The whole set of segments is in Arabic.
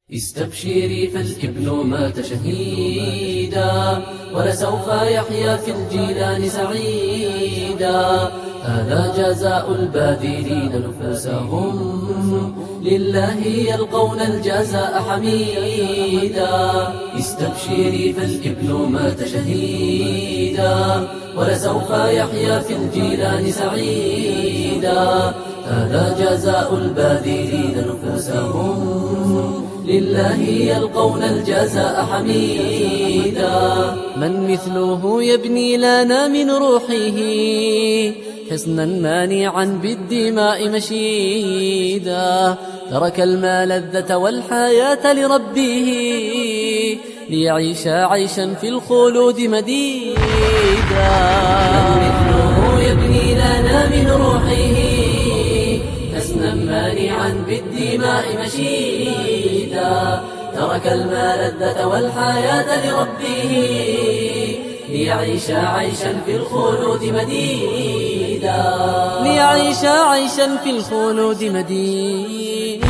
استبشري فالابن مات شهيدا ولسوف يحيا في الجنان سعيدا. هذا جزاء الباذلين نفوسهم لله يلقون الجزاء حميدا. استبشري فالابن مات شهيدا ولسوف يحيا في الجنان سعيدا. هذا جزاء الباذلين نفوسهم لله يلقون الجزاء حميدا. من مثله يبني لنا من روحه حصنا مانعا بالدماء مشيدا. ترك الملذة والحياة لربه ليعيش عيشا في الخلود مديدا. من مثله يبني لنا من روحه حصنا مانعا بالدماء مشيدا. ترك الملذة والحياة لربه ليعيش عيشا في الخلود مديدا. ليعيش عيشا في الخلود مديدا.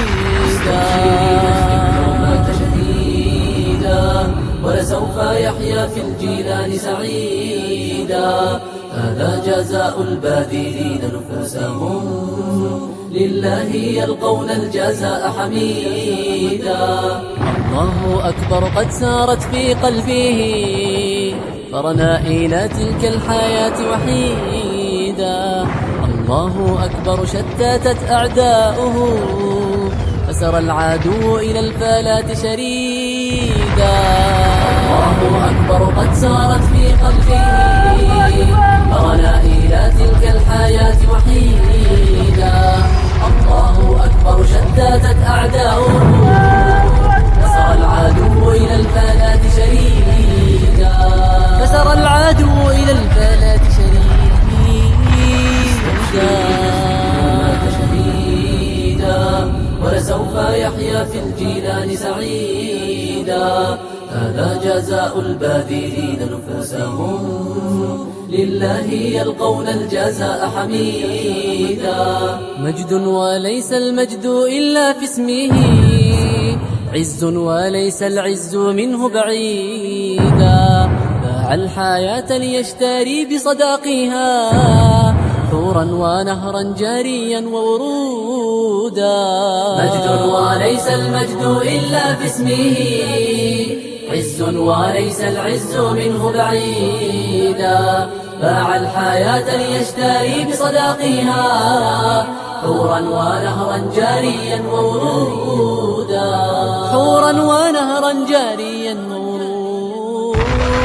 مات شهيدا ولسوف يحيا في الجنان سعيدا. هذا جزاء الباذلين نفوسهم لله يلقون الجزاء حميدا. الله أكبر قد سارت في قلبه فرنا إلى تلك الحياة وحيدا. الله أكبر شتتت أعداؤه فسر العدو إلى الفلاة شريدا. الله أكبر قد سارت في قلبه فرنا إلى تلك الحياة وحيدا. الله أكبر شتتت أعداؤه فسر العدو إلى الفلاة شريدا. فسر العدو إلى الفلاة شريدا. ولسوف يحيا في الجنان سعيدا. هذا جزاء الباذلين نفوسهم لله يلقون الجزاء حميدا. مجد وليس المجد إلا في اسمه، عز وليس العز منه بعيدا. باع الحياة ليشتري بصداقها حورا ونهرا جاريا وورودا. مجد وليس المجد إلا في اسمه، عز وليس العز منه بعيدا. باع الحياة ليشتري بصداقها حورا ونهرا جاريا وورودا. حورا ونهرا جاريا وورودا.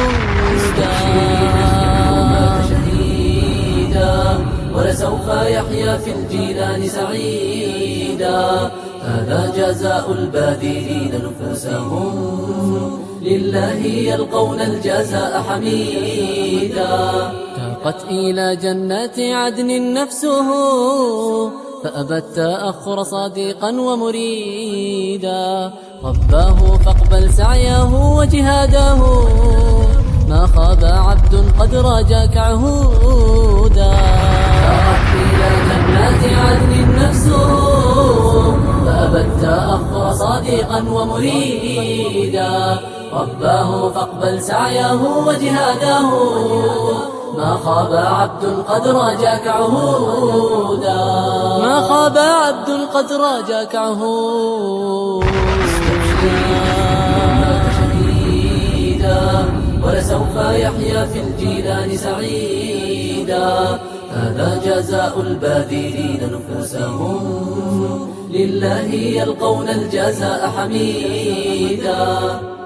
مات شهيدا ولسوف يحيا في الجنان سعيدا. هذا جزاء الباذلين نفوسهم لله يلقون الجزاء حميدا. تاقت إلى جنات عدن نفسه فأبى التأخر صديقا ومريدا. رباه فاقبل سعيه وجهاده ما خاب عبد قد راجاك عهودا. تاقت إلى جنات عدن نفسه فأبى التأخر صديقا ومريدا. رباه فاقبل سعيه وجهاده ما خاب عبد قد راجاك عهودا. ما خاب عبد قد راجاك عهودا. مات شهيدا ولسوف يحيا في الجنان سعيدا. هذا جزاء الباذلين نفوسهم لله يلقون الجزاء حميدا.